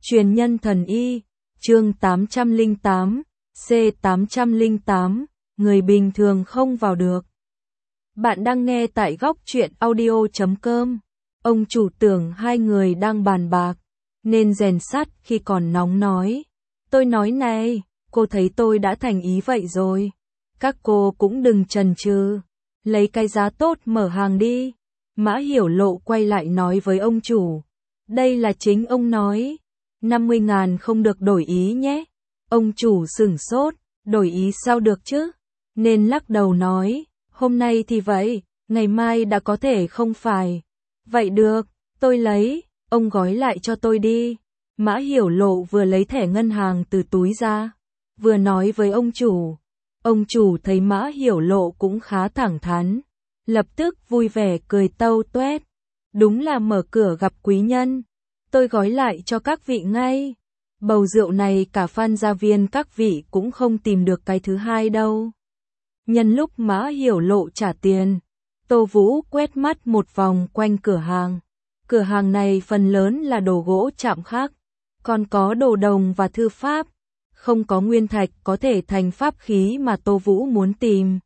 Truyền nhân thần y, chương 808, C808, người bình thường không vào được. Bạn đang nghe tại góc truyện audio.com. Ông chủ tưởng hai người đang bàn bạc, nên rèn sắt khi còn nóng nói. Tôi nói này, cô thấy tôi đã thành ý vậy rồi. Các cô cũng đừng chần chừ, lấy cái giá tốt mở hàng đi. Mã Hiểu Lộ quay lại nói với ông chủ. Đây là chính ông nói. 50.000 không được đổi ý nhé. Ông chủ sửng sốt, đổi ý sao được chứ? Nên lắc đầu nói, hôm nay thì vậy, ngày mai đã có thể không phải. Vậy được, tôi lấy, ông gói lại cho tôi đi. Mã Hiểu Lộ vừa lấy thẻ ngân hàng từ túi ra, vừa nói với ông chủ. Ông chủ thấy Mã Hiểu Lộ cũng khá thẳng thắn, lập tức vui vẻ cười tâu tuét. Đúng là mở cửa gặp quý nhân. Tôi gói lại cho các vị ngay. Bầu rượu này cả Phan gia viên các vị cũng không tìm được cái thứ hai đâu. Nhân lúc Mã Hiểu Lộ trả tiền, Tô Vũ quét mắt một vòng quanh cửa hàng. Cửa hàng này phần lớn là đồ gỗ chạm khắc, còn có đồ đồng và thư pháp. Không có nguyên thạch có thể thành pháp khí mà Tô Vũ muốn tìm.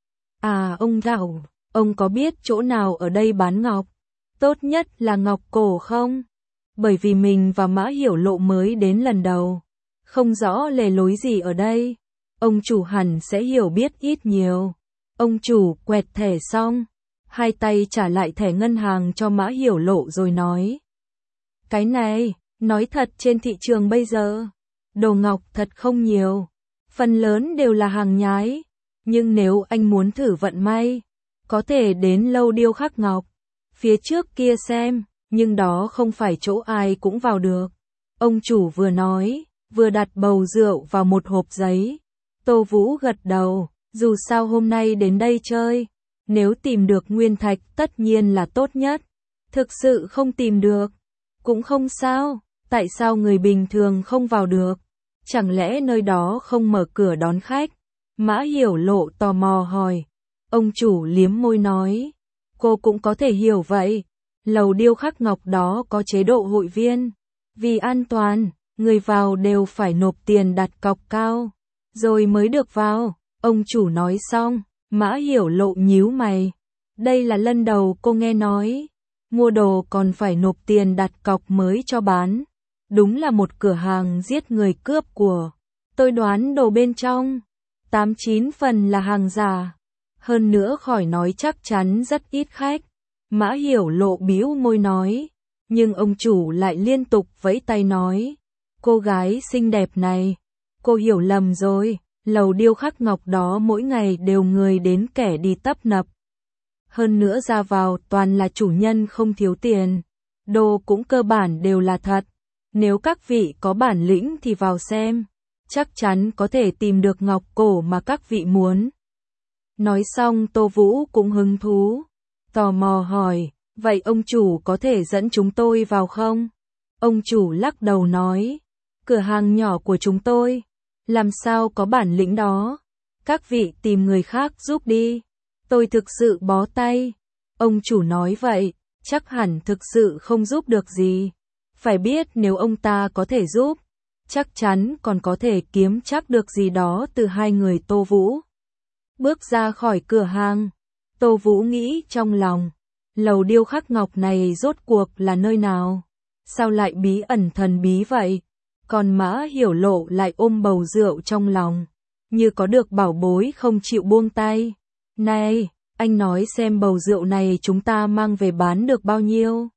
À ông Rảo, ông có biết chỗ nào ở đây bán ngọc? Tốt nhất là ngọc cổ không? Bởi vì mình và Mã Hiểu Lộ mới đến lần đầu, không rõ lề lối gì ở đây. Ông chủ hẳn sẽ hiểu biết ít nhiều. Ông chủ quẹt thẻ xong, hai tay trả lại thẻ ngân hàng cho Mã Hiểu Lộ rồi nói. Cái này, nói thật trên thị trường bây giờ, đồ ngọc thật không nhiều. Phần lớn đều là hàng nhái. Nhưng nếu anh muốn thử vận may, có thể đến lâu điêu khắc ngọc. Phía trước kia xem. Nhưng đó không phải chỗ ai cũng vào được. Ông chủ vừa nói, vừa đặt bầu rượu vào một hộp giấy. Tô Vũ gật đầu, dù sao hôm nay đến đây chơi, nếu tìm được nguyên thạch tất nhiên là tốt nhất. Thực sự không tìm được, cũng không sao, tại sao người bình thường không vào được? Chẳng lẽ nơi đó không mở cửa đón khách? Mã Hiểu Lộ tò mò hỏi. Ông chủ liếm môi nói, cô cũng có thể hiểu vậy. Lầu điêu khắc ngọc đó có chế độ hội viên. Vì an toàn, người vào đều phải nộp tiền đặt cọc cao, rồi mới được vào. Ông chủ nói xong, Mã Hiểu Lộ nhíu mày. Đây là lần đầu cô nghe nói, mua đồ còn phải nộp tiền đặt cọc mới cho bán. Đúng là một cửa hàng giết người cướp của. Tôi đoán đồ bên trong, 89 phần là hàng giả. Hơn nữa khỏi nói chắc chắn rất ít khách. Mã Hiểu Lộ bĩu môi nói, nhưng ông chủ lại liên tục vẫy tay nói, cô gái xinh đẹp này, cô hiểu lầm rồi, lầu điêu khắc ngọc đó mỗi ngày đều người đến kẻ đi tấp nập. Hơn nữa ra vào toàn là chủ nhân không thiếu tiền, đồ cũng cơ bản đều là thật, nếu các vị có bản lĩnh thì vào xem, chắc chắn có thể tìm được ngọc cổ mà các vị muốn. Nói xong Tô Vũ cũng hứng thú. Tò mò hỏi, vậy ông chủ có thể dẫn chúng tôi vào không? Ông chủ lắc đầu nói, cửa hàng nhỏ của chúng tôi, làm sao có bản lĩnh đó? Các vị tìm người khác giúp đi, tôi thực sự bó tay. Ông chủ nói vậy, chắc hẳn thực sự không giúp được gì. Phải biết nếu ông ta có thể giúp, chắc chắn còn có thể kiếm chắc được gì đó từ hai người Tô Vũ. Bước ra khỏi cửa hàng, Tô Vũ nghĩ trong lòng, lầu điêu khắc ngọc này rốt cuộc là nơi nào? Sao lại bí ẩn thần bí vậy? Còn Mã Hiểu Lộ lại ôm bầu rượu trong lòng, như có được bảo bối không chịu buông tay. Này, anh nói xem bầu rượu này chúng ta mang về bán được bao nhiêu?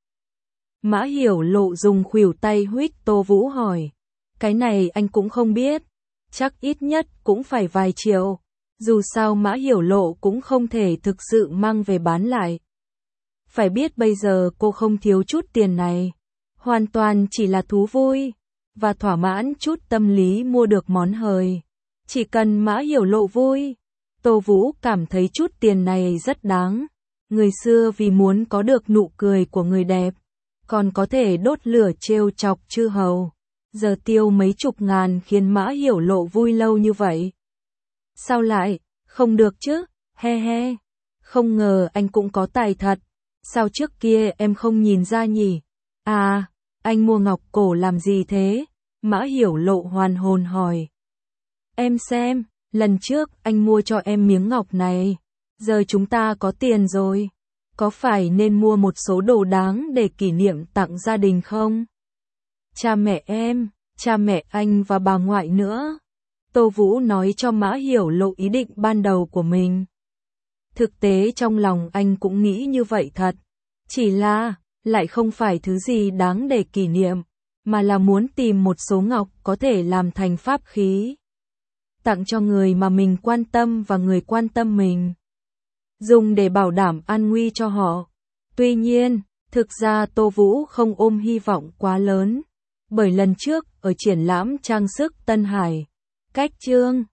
Mã Hiểu Lộ dùng khuỷu tay huých Tô Vũ hỏi. Cái này anh cũng không biết, chắc ít nhất cũng phải vài triệu. Dù sao Mã Hiểu Lộ cũng không thể thực sự mang về bán lại. Phải biết bây giờ cô không thiếu chút tiền này, hoàn toàn chỉ là thú vui, và thỏa mãn chút tâm lý mua được món hời. Chỉ cần Mã Hiểu Lộ vui, Tô Vũ cảm thấy chút tiền này rất đáng. Người xưa vì muốn có được nụ cười của người đẹp, còn có thể đốt lửa trêu chọc chư hầu. Giờ tiêu mấy chục ngàn khiến Mã Hiểu Lộ vui lâu như vậy. Sao lại, không được chứ, he he, không ngờ anh cũng có tài thật, sao trước kia em không nhìn ra nhỉ? À, Anh mua ngọc cổ làm gì thế? Mã Hiểu Lộ hoàn hồn hỏi. Em xem, lần trước anh mua cho em miếng ngọc này. Giờ chúng ta có tiền rồi. Có phải nên mua một số đồ đáng để kỷ niệm tặng gia đình không? Cha mẹ em, cha mẹ anh và bà ngoại nữa. Tô Vũ nói cho Mã Hiểu Lộ ý định ban đầu của mình. Thực tế trong lòng anh cũng nghĩ như vậy thật. Chỉ là, lại không phải thứ gì đáng để kỷ niệm, mà là muốn tìm một số ngọc có thể làm thành pháp khí. Tặng cho người mà mình quan tâm và người quan tâm mình. Dùng để bảo đảm an nguy cho họ. Tuy nhiên, thực ra Tô Vũ không ôm hy vọng quá lớn. Bởi lần trước, ở triển lãm trang sức Tân Hải, cách chương